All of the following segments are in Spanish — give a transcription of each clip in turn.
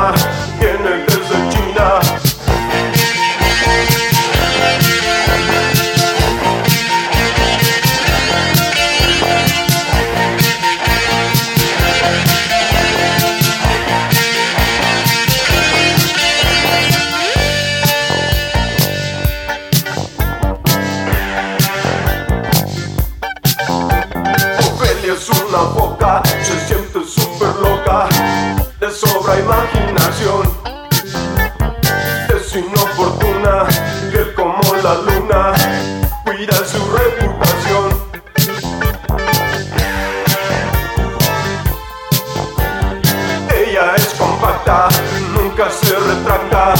panorama, viene desde China. Ofelia es una foca, se siente súper loca, le sobra imaginación. Es inoportuna, fiel como la luna, cuida su reputación. Ella es compacta, nunca se retracta.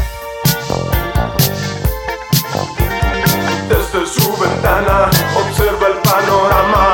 Desde su ventana observa el panorama.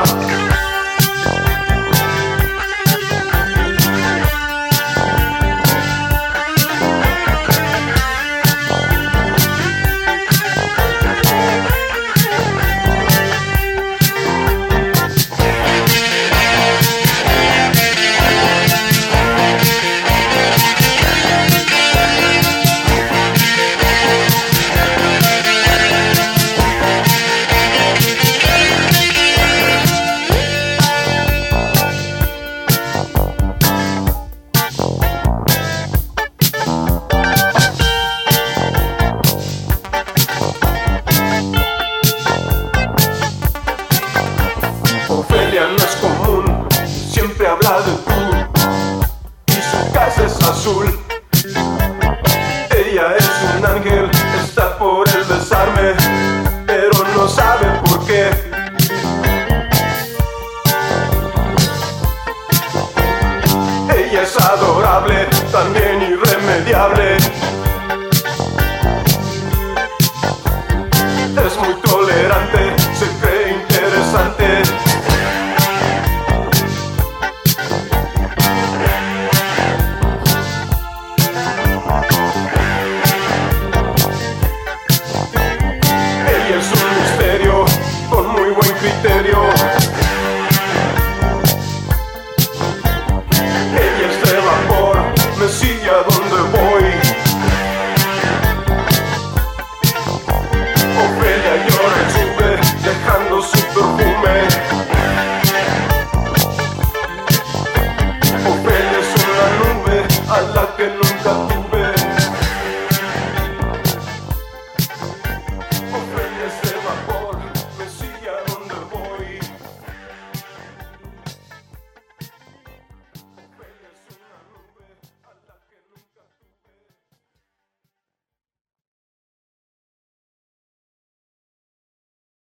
Ofelia no es común, siempre habla de tú, y su casa es azul. Ella es un ángel, está por el besarme, pero no sabe por qué. Ella es adorable, también irremediable. Es muy tolerante, se cree interesante. Ella es un misterio con muy buen criterio.